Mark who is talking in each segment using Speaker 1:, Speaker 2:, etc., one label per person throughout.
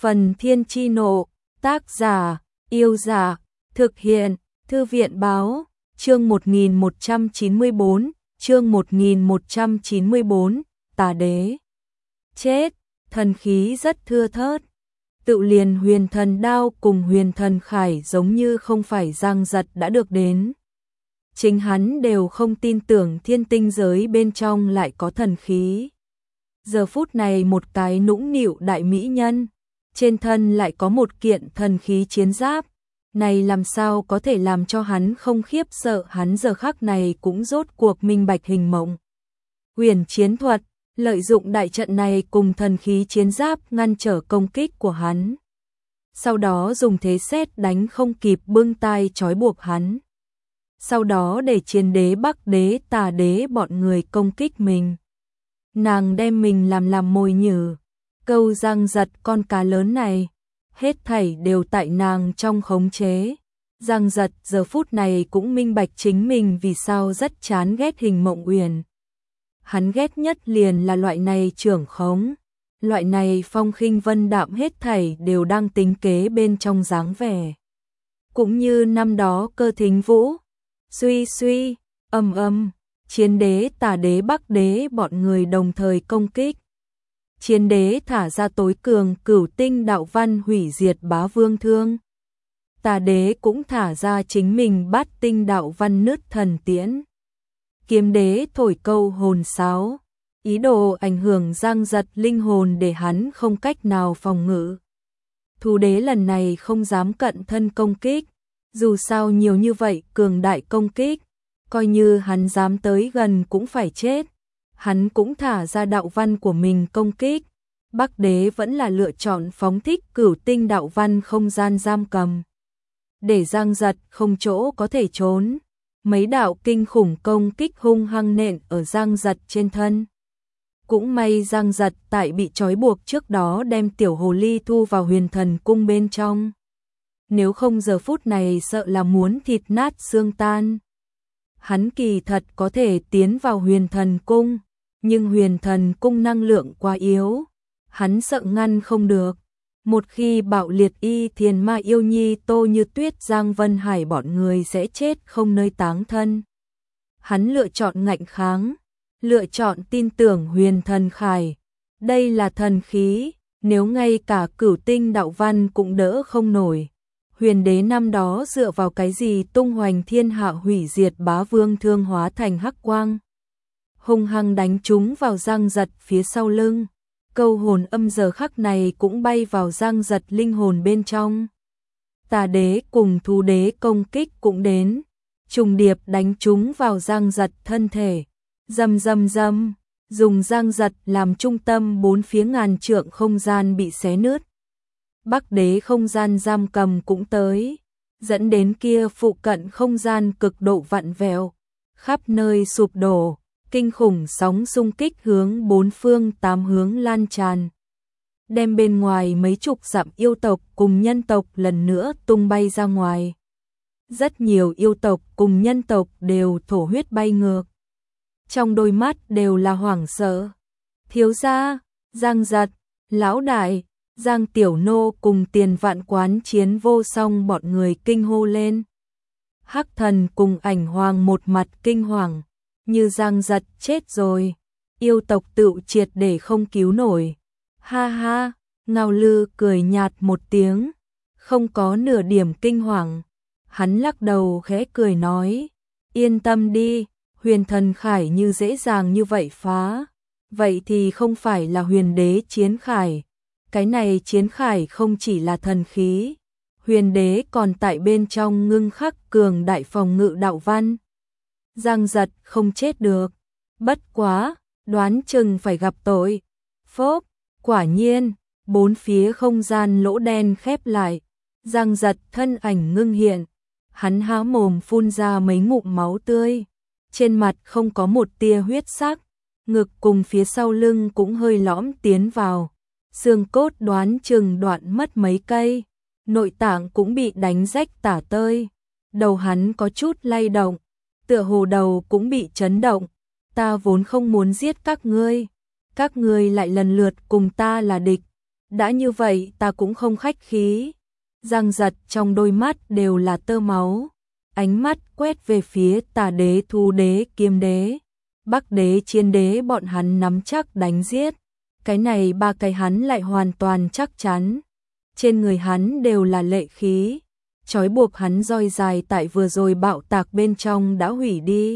Speaker 1: Phần Thiên Chi Nộ, tác giả, Yêu Giả, thực hiện, Thư viện Báo, chương 1194, chương 1194, Tà Đế. Chết, thần khí rất thưa thớt. Tự liền huyền thần đao cùng huyền thần khải giống như không phải Giang Giật đã được đến. Chính hắn đều không tin tưởng thiên tinh giới bên trong lại có thần khí. Giờ phút này một cái nũng nịu đại mỹ nhân, trên thân lại có một kiện thần khí chiến giáp, này làm sao có thể làm cho hắn không khiếp sợ. Hắn giờ khắc này cũng rốt cuộc minh bạch hình mộng huyền chiến thuật, lợi dụng đại trận này cùng thần khí chiến giáp ngăn trở công kích của hắn. Sau đó dùng thế sét đánh không kịp bưng tay trói buộc hắn. Sau đó để Chiến Đế, Bắc Đế, Tà Đế bọn người công kích mình. Nàng đem mình làm mồi nhử, câu Giang Giật con cá lớn này, hết thảy đều tại nàng trong khống chế. Giang Giật giờ phút này cũng minh bạch chính mình vì sao rất chán ghét Hình Mộng Uyển. Hắn ghét nhất liền là loại này trưởng khống, loại này phong khinh vân đạm, hết thảy đều đang tính kế bên trong dáng vẻ. Cũng như năm đó Cơ Thính Vũ, suy suy, âm, Chiến Đế, Tà Đế, Bắc Đế bọn người đồng thời công kích. Chiến Đế thả ra tối cường Cửu Tinh đạo văn hủy diệt Bá Vương Thương. Tà Đế cũng thả ra chính mình Bát Tinh đạo văn nứt thần tiễn. Kiếm Đế thổi câu hồn sáo, ý đồ ảnh hưởng Giang Giật linh hồn để hắn không cách nào phòng ngự. Thú Đế lần này không dám cận thân công kích, dù sao nhiều như vậy cường đại công kích, coi như hắn dám tới gần cũng phải chết. Hắn cũng thả ra đạo văn của mình công kích. Bắc Đế vẫn là lựa chọn phóng thích Cửu Tinh đạo văn không gian giam cầm, để Giang Giật không chỗ có thể trốn. Mấy đạo kinh khủng công kích hung hăng nện ở Giang Giật trên thân. Cũng may Giang Giật tại bị trói buộc trước đó đem tiểu hồ ly thu vào huyền thần cung bên trong. Nếu không giờ phút này sợ là muốn thịt nát xương tan. Hắn kỳ thật có thể tiến vào huyền thần cung, nhưng huyền thần cung năng lượng quá yếu, hắn sợ ngăn không được. Một khi bạo liệt Y Thiền Ma Yêu Nhi, Tô Như Tuyết, Giang Vân Hải bọn người sẽ chết không nơi táng thân. Hắn lựa chọn ngạnh kháng, lựa chọn tin tưởng huyền thần khải. Đây là thần khí, nếu ngay cả Cửu Tinh đạo văn cũng đỡ không nổi. Huyền Đế năm đó dựa vào cái gì tung hoành thiên hạ hủy diệt Bá Vương Thương hóa thành hắc quang, hung hăng đánh trúng vào Giang Giật phía sau lưng. Câu hồn âm giờ khắc này cũng bay vào Giang Giật linh hồn bên trong. Tà Đế cùng Thú Đế công kích cũng đến, trùng điệp đánh trúng vào Giang Giật thân thể. Rầm, dùng Giang Giật làm trung tâm, bốn phía ngàn trượng không gian bị xé nứt. Bắc Đế không gian giam cầm cũng tới, dẫn đến kia phụ cận không gian cực độ vặn vẹo, khắp nơi sụp đổ. Kinh khủng sóng xung kích hướng bốn phương tám hướng lan tràn, đem bên ngoài mấy chục dặm yêu tộc cùng nhân tộc lần nữa tung bay ra ngoài. Rất nhiều yêu tộc cùng nhân tộc đều thổ huyết bay ngược, trong đôi mắt đều là hoảng sợ. Thiếu gia, Giang Giật, lão đại, Giang Tiểu Nô cùng Tiền Vạn Quán Chiến Vô Song bọn người kinh hô lên. Hắc Thần cùng Ảnh Hoàng một mặt kinh hoàng, như Giang Giật chết rồi, yêu tộc tự triệt để không cứu nổi. Ha ha, Ngao Lư cười nhạt một tiếng, không có nửa điểm kinh hoàng. Hắn lắc đầu khẽ cười nói, yên tâm đi, huyền thần khải như dễ dàng như vậy phá, vậy thì không phải là huyền đế chiến khải. Cái này chiến khải không chỉ là thần khí, huyền đế còn tại bên trong ngưng khắc cường đại phòng ngự đạo văn. Giang Giật không chết được, bất quá, đoán chừng phải gặp tội. Phốp, quả nhiên, bốn phía không gian lỗ đen khép lại, Giang Giật thân ảnh ngưng hiện, hắn há mồm phun ra mấy ngụm máu tươi, trên mặt không có một tia huyết sắc, ngực cùng phía sau lưng cũng hơi lõm tiến vào, xương cốt đoán chừng đoạn mất mấy cây, nội tạng cũng bị đánh rách tả tơi, đầu hắn có chút lay động, tựa hồ đầu cũng bị chấn động. Ta vốn không muốn giết các ngươi lại lần lượt cùng ta là địch, đã như vậy ta cũng không khách khí. Giang Giật trong đôi mắt đều là tơ máu, ánh mắt quét về phía Tà Đế, Thu Đế, Kiếm Đế, Bắc Đế, Chiến Đế, bọn hắn nắm chắc đánh giết. Cái này ba cái hắn lại hoàn toàn chắc chắn. Trên người hắn đều là lệ khí, trói buộc hắn roi dài tại vừa rồi bạo tạc bên trong đã hủy đi.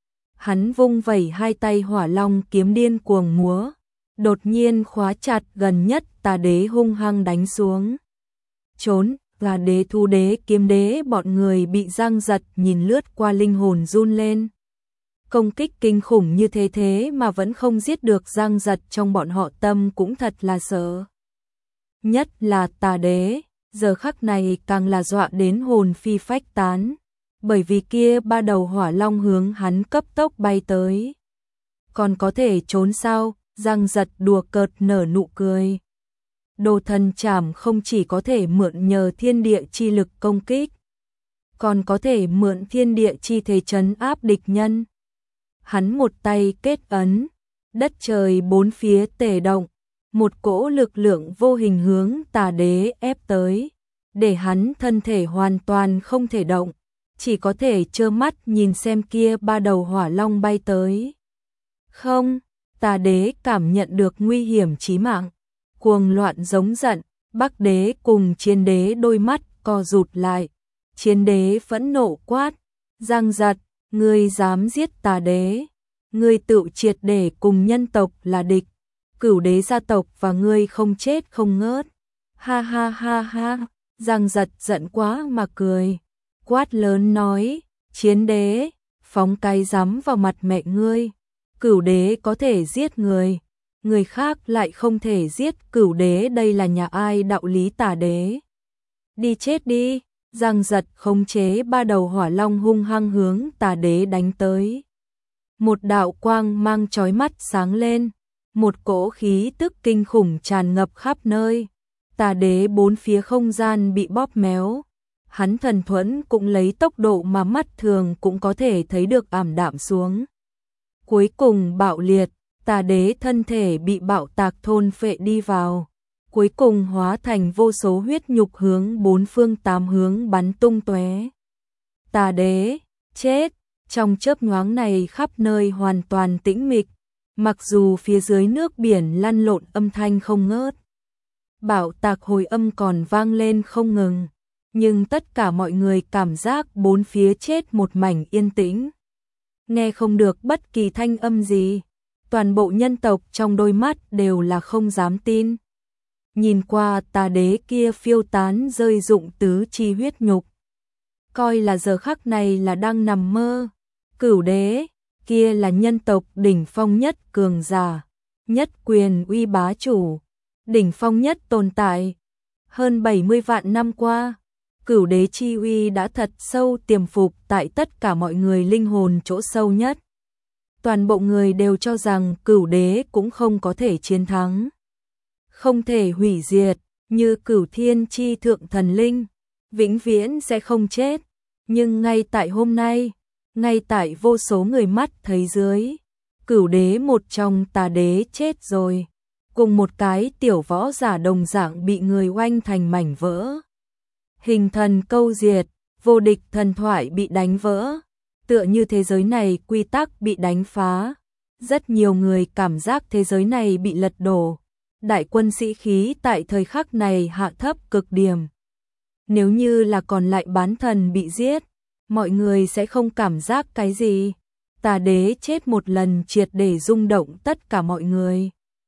Speaker 1: Hắn vung vẩy hai tay, hỏa long kiếm điên cuồng múa, đột nhiên khóa chặt gần nhất Tà Đế, hung hăng đánh xuống. Trốn, và Đế, Thu Đế, Kiếm Đế bọn người bị Giang Giật nhìn lướt qua linh hồn run lên. Công kích kinh khủng như thế mà vẫn không giết được Giang Giật, trong bọn họ tâm cũng thật là sợ. Nhất là Tà Đế, giờ khắc này càng là dọa đến hồn phi phách tán, bởi vì kia ba đầu hỏa long hướng hắn cấp tốc bay tới. Còn có thể trốn sao? Giang Giật đùa cợt nở nụ cười. Đồ thần trảm không chỉ có thể mượn nhờ thiên địa chi lực công kích, còn có thể mượn thiên địa chi thế trấn áp địch nhân. Hắn một tay kết ấn, đất trời bốn phía tề động, một cỗ lực lượng vô hình hướng Tà Đế ép tới, để hắn thân thể hoàn toàn không thể động, chỉ có thể trơ mắt nhìn xem kia ba đầu hỏa long bay tới. Không, Tà Đế cảm nhận được nguy hiểm chí mạng, cuồng loạn giống giận. Bắc Đế cùng Chiến Đế đôi mắt co rụt lại. Chiến Đế phẫn nộ quát: Giang Giật, ngươi dám giết Tà Đế, ngươi tự triệt để cùng nhân tộc là địch. Cửu Đế gia tộc và ngươi không chết không ngớt. Ha ha ha ha. Giang Giật giận quá mà cười, quát lớn nói: Chiến Đế, phóng cái rắm vào mặt mẹ ngươi. Cửu Đế có thể giết người, người khác lại không thể giết Cửu Đế, đây là nhà ai đạo lý? Tà Đế, đi chết đi. Giang Giật khống chế ba đầu hỏa long hung hăng hướng Tà Đế đánh tới. Một đạo quang mang chói mắt sáng lên, một cỗ khí tức kinh khủng tràn ngập khắp nơi. Tà Đế bốn phía không gian bị bóp méo, hắn thần thuẫn cũng lấy tốc độ mà mắt thường cũng có thể thấy được ảm đạm xuống. Cuối cùng bạo liệt, Tà Đế thân thể bị bạo tạc thôn phệ đi vào, cuối cùng hóa thành vô số huyết nhục hướng bốn phương tám hướng bắn tung tóe. Tà Đế chết. Trong chớp nhoáng này khắp nơi hoàn toàn tĩnh mịch, mặc dù phía dưới nước biển lăn lộn âm thanh không ngớt, bạo tạc hồi âm còn vang lên không ngừng, nhưng tất cả mọi người cảm giác bốn phía chết một mảnh yên tĩnh, nghe không được bất kỳ thanh âm gì. Toàn bộ nhân tộc trong đôi mắt đều là không dám tin. Nhìn qua Tà Đế kia phiêu tán rơi rụng tứ chi huyết nhục, coi là giờ khắc này là đang nằm mơ. Cửu Đế, kia là nhân tộc đỉnh phong nhất cường giả, nhất quyền uy bá chủ, đỉnh phong nhất tồn tại. Hơn 70 vạn năm qua, Cửu Đế chi uy đã thật sâu tiềm phục tại tất cả mọi người linh hồn chỗ sâu nhất. Toàn bộ người đều cho rằng Cửu Đế cũng không có thể chiến thắng, không thể hủy diệt, như Cửu Thiên chi thượng thần linh, vĩnh viễn sẽ không chết. Nhưng ngay tại hôm nay, ngay tại vô số người mắt thấy dưới, Cửu Đế một trong Tà Đế chết rồi, cùng một cái tiểu võ giả đồng dạng bị người oanh thành mảnh vỡ. Hình thần câu diệt, vô địch thần thoại bị đánh vỡ, tựa như thế giới này quy tắc bị đánh phá. Rất nhiều người cảm giác thế giới này bị lật đổ, đại quân sĩ khí tại thời khắc này hạ thấp cực điểm. Nếu như là còn lại bán thần bị giết, mọi người sẽ không cảm giác cái gì. Tà Đế chết một lần triệt để rung động tất cả mọi người.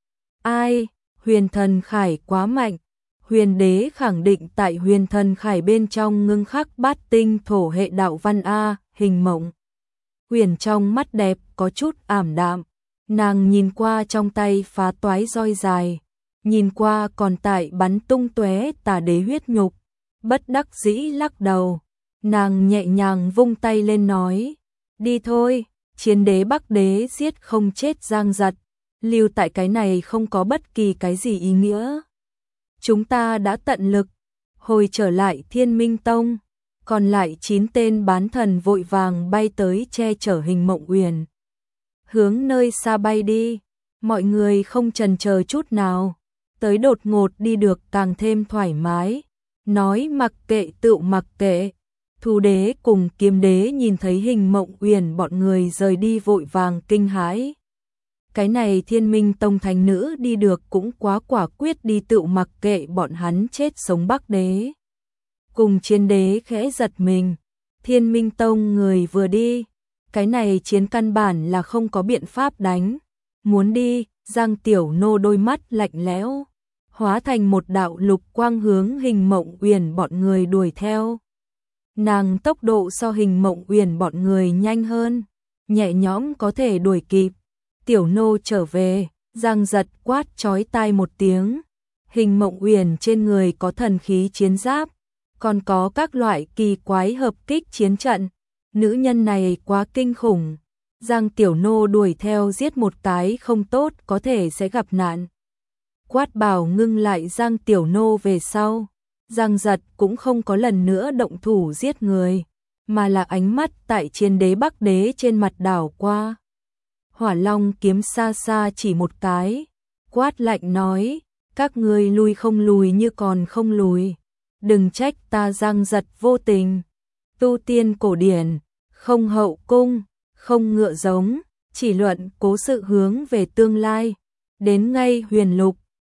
Speaker 1: Ai? Huyền thần khải quá mạnh. Huyền Đế khẳng định tại huyền thần khải bên trong ngưng khắc bát tinh thổ hệ đạo văn A. Hình Mộng Huyền trong mắt đẹp có chút ảm đạm, nàng nhìn qua trong tay phá toái roi dài, nhìn qua còn tại bắn tung tóe Tà Đế huyết nhục, bất đắc dĩ lắc đầu. Nàng nhẹ nhàng vung tay lên nói: đi thôi. Chiến Đế, Bắc Đế giết không chết Giang Giật, lưu tại cái này không có bất kỳ cái gì ý nghĩa. Chúng ta đã tận lực hồi trở lại Thiên Minh Tông. Còn lại 9 tên bán thần vội vàng bay tới che chở Hình Mộng Uyển, hướng nơi xa bay đi. Mọi người không chần chờ chút nào, tới đột ngột đi được càng thêm thoải mái, nói mặc kệ tự mặc kệ. Thu đế cùng Kiếm đế nhìn thấy Hình Mộng Uyển bọn người rời đi vội vàng kinh hãi. Cái này Thiên Minh Tông thánh nữ đi được cũng quá quả quyết, đi tự mặc kệ bọn hắn chết sống. Bắc đế cùng Chiến đế khẽ giật mình, Thiên Minh Tông người vừa đi, cái này chiến căn bản là không có biện pháp đánh. Muốn đi, Giang Tiểu Nô đôi mắt lạnh lẽo, hóa thành một đạo lục quang hướng Hình Mộng Uyển bọn người đuổi theo. Nàng tốc độ so Hình Mộng Uyển bọn người nhanh hơn, nhẹ nhõm có thể đuổi kịp. Tiểu Nô trở về, Giang Giật quát chói tai một tiếng. Hình Mộng Uyển trên người có thần khí chiến giáp, còn có các loại kỳ quái hợp kích chiến trận. Nữ nhân này quá kinh khủng. Giang Tiểu Nô đuổi theo giết một cái không tốt có thể sẽ gặp nạn. Quát bảo ngưng lại Giang Tiểu Nô về sau. Giang Giật cũng không có lần nữa động thủ giết người, mà là ánh mắt tại Chiến đế Bắc đế trên mặt đảo qua. Hỏa Long kiếm xa xa chỉ một cái, quát lạnh nói, các ngươi lui không lùi như còn không lùi. Đừng trách ta Giang Giật vô tình. Tu tiên cổ điển, không hậu cung, không ngựa giống, chỉ luận cố sự hướng về tương lai. Đến ngay Huyền Lục,